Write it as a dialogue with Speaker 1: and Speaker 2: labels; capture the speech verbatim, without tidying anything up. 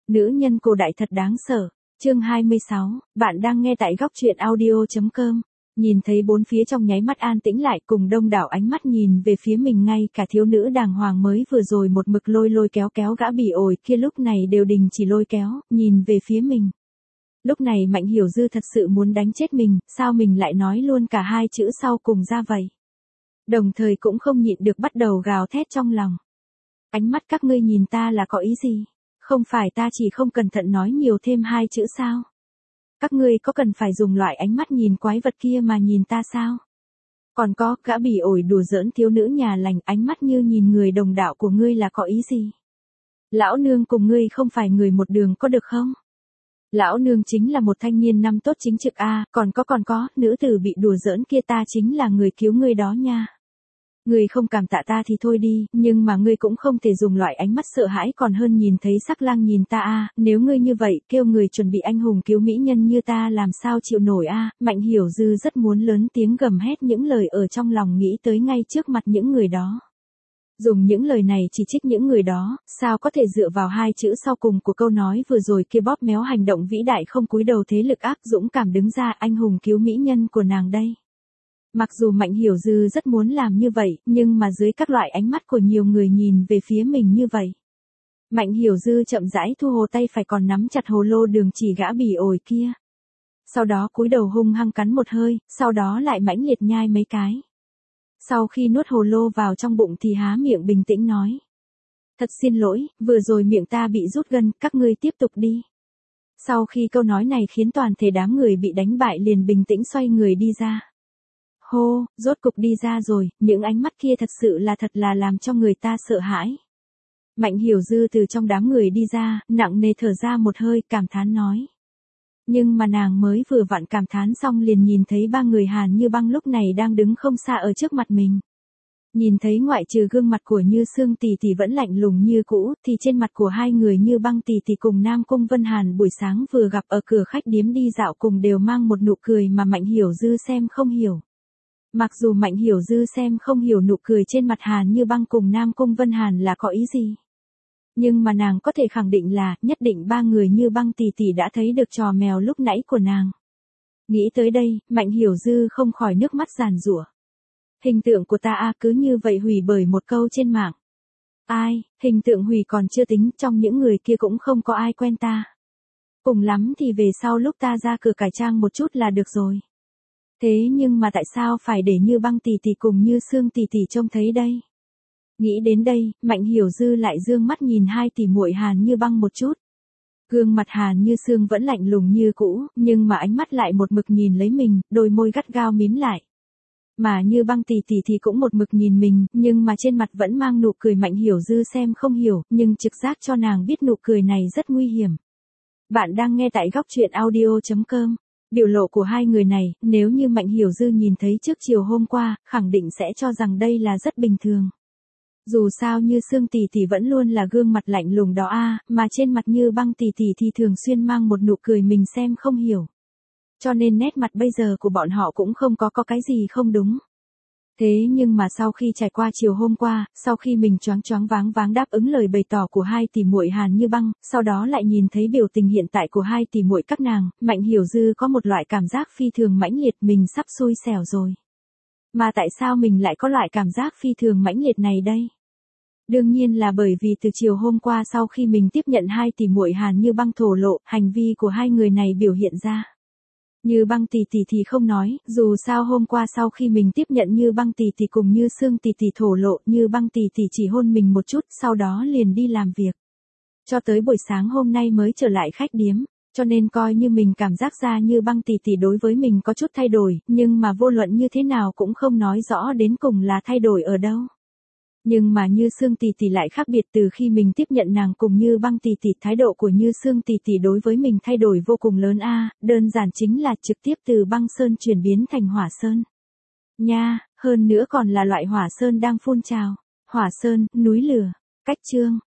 Speaker 1: Nữ nhân cổ đại thật đáng sợ. Chương hai mươi sáu, bạn đang nghe tại góc truyện audio.com. Nhìn thấy bốn phía trong nháy mắt an tĩnh lại, cùng đông đảo ánh mắt nhìn về phía mình, ngay cả thiếu nữ đàng hoàng mới vừa rồi một mực lôi lôi kéo kéo gã bỉ ổi kia lúc này đều đình chỉ lôi kéo, nhìn về phía mình. Lúc này Mạnh Hiểu Dư thật sự muốn đánh chết mình, sao mình lại nói luôn cả hai chữ sau cùng ra vậy? Đồng thời cũng không nhịn được bắt đầu gào thét trong lòng. Ánh mắt các ngươi nhìn ta là có ý gì? Không phải ta chỉ không cẩn thận nói nhiều thêm hai chữ sao? Các ngươi có cần phải dùng loại ánh mắt nhìn quái vật kia mà nhìn ta sao? Còn có, gã bỉ ổi đùa giỡn thiếu nữ nhà lành, ánh mắt như nhìn người đồng đạo của ngươi là có ý gì? Lão nương cùng ngươi không phải người một đường có được không? Lão nương chính là một thanh niên năm tốt chính trực a, còn có còn có, nữ tử bị đùa giỡn kia ta chính là người cứu ngươi đó nha. Ngươi không cảm tạ ta thì thôi đi, nhưng mà ngươi cũng không thể dùng loại ánh mắt sợ hãi còn hơn nhìn thấy sắc lang nhìn ta a, nếu ngươi như vậy, kêu người chuẩn bị anh hùng cứu mỹ nhân như ta làm sao chịu nổi a. Mạnh Hiểu Dư rất muốn lớn tiếng gầm hét những lời ở trong lòng nghĩ tới ngay trước mặt những người đó. Dùng những lời này chỉ trích những người đó, sao có thể dựa vào hai chữ sau cùng của câu nói vừa rồi kia bóp méo hành động vĩ đại không cúi đầu thế lực ác dũng cảm đứng ra anh hùng cứu mỹ nhân của nàng đây. Mặc dù Mạnh Hiểu Dư rất muốn làm như vậy, nhưng mà dưới các loại ánh mắt của nhiều người nhìn về phía mình như vậy. Mạnh Hiểu Dư chậm rãi thu hồ tay phải còn nắm chặt hồ lô đường chỉ gã bỉ ổi kia. Sau đó cúi đầu hung hăng cắn một hơi, sau đó lại mãnh liệt nhai mấy cái. Sau khi nuốt hồ lô vào trong bụng thì há miệng bình tĩnh nói. Thật xin lỗi, vừa rồi miệng ta bị rút gân, các ngươi tiếp tục đi. Sau khi câu nói này khiến toàn thể đám người bị đánh bại liền bình tĩnh xoay người đi ra. Hô, rốt cục đi ra rồi, những ánh mắt kia thật sự là thật là làm cho người ta sợ hãi. Mạnh Hiểu Dư từ trong đám người đi ra, nặng nề thở ra một hơi, cảm thán nói. Nhưng mà nàng mới vừa vặn cảm thán xong liền nhìn thấy ba người Hàn Như Băng lúc này đang đứng không xa ở trước mặt mình. Nhìn thấy ngoại trừ gương mặt của Như Sương tỷ tỷ vẫn lạnh lùng như cũ, thì trên mặt của hai người Như Băng tỷ tỷ cùng Nam Cung Vân Hàn buổi sáng vừa gặp ở cửa khách điếm đi dạo cùng đều mang một nụ cười mà Mạnh Hiểu Dư xem không hiểu. Mặc dù Mạnh Hiểu Dư xem không hiểu nụ cười trên mặt Hàn Như Băng cùng Nam Cung Vân Hàn là có ý gì. Nhưng mà nàng có thể khẳng định là, nhất định ba người Như Băng tỷ tỷ đã thấy được trò mèo lúc nãy của nàng. Nghĩ tới đây, Mạnh Hiểu Dư không khỏi nước mắt giàn giụa. Hình tượng của ta a cứ như vậy hủy bởi một câu trên mạng. Ai, hình tượng hủy còn chưa tính, trong những người kia cũng không có ai quen ta. Cùng lắm thì về sau lúc ta ra cửa cải trang một chút là được rồi. Thế nhưng mà tại sao phải để Như Băng tỷ tỷ cùng Như Sương tỷ tỷ trông thấy đây? Nghĩ đến đây, Mạnh Hiểu Dư lại dương mắt nhìn hai tỷ muội Hàn Như Băng một chút. Gương mặt Hàn Như Sương vẫn lạnh lùng như cũ, nhưng mà ánh mắt lại một mực nhìn lấy mình, đôi môi gắt gao mím lại. Mà Như Băng tỷ tỷ thì cũng một mực nhìn mình, nhưng mà trên mặt vẫn mang nụ cười. Mạnh Hiểu Dư xem không hiểu, nhưng trực giác cho nàng biết nụ cười này rất nguy hiểm. Bạn đang nghe tại góc truyện audio.com. Biểu lộ của hai người này, nếu như Mạnh Hiểu Dư nhìn thấy trước chiều hôm qua, khẳng định sẽ cho rằng đây là rất bình thường. Dù sao Như Sương tỷ tỷ vẫn luôn là gương mặt lạnh lùng đó a, mà trên mặt Như Băng tỷ tỷ thì thường xuyên mang một nụ cười mình xem không hiểu. Cho nên nét mặt bây giờ của bọn họ cũng không có có cái gì không đúng. Thế nhưng mà sau khi trải qua chiều hôm qua, sau khi mình choáng choáng váng váng đáp ứng lời bày tỏ của hai tỷ muội Hàn Như Băng, sau đó lại nhìn thấy biểu tình hiện tại của hai tỷ muội các nàng, Mạnh Hiểu Dư có một loại cảm giác phi thường mãnh liệt, mình sắp xui xẻo rồi. Mà tại sao mình lại có loại cảm giác phi thường mãnh liệt này đây? Đương nhiên là bởi vì từ chiều hôm qua sau khi mình tiếp nhận hai tỷ muội Hàn Như Băng thổ lộ, hành vi của hai người này biểu hiện ra. Như Băng tỷ tỷ thì không nói, dù sao hôm qua sau khi mình tiếp nhận Như Băng tỷ tỷ cùng Như Sương tỷ tỷ thổ lộ, Như Băng tỷ tỷ chỉ hôn mình một chút, sau đó liền đi làm việc. Cho tới buổi sáng hôm nay mới trở lại khách điếm, cho nên coi như mình cảm giác ra Như Băng tỷ tỷ đối với mình có chút thay đổi, nhưng mà vô luận như thế nào cũng không nói rõ đến cùng là thay đổi ở đâu. Nhưng mà Như Sương tỷ tỷ lại khác biệt, từ khi mình tiếp nhận nàng cùng Như Băng tỷ tỷ, thái độ của Như Sương tỷ tỷ đối với mình thay đổi vô cùng lớn a, đơn giản chính là trực tiếp từ băng sơn chuyển biến thành hỏa sơn. Nha, hơn nữa còn là loại hỏa sơn đang phun trào. Hỏa sơn, núi lửa. Cách chương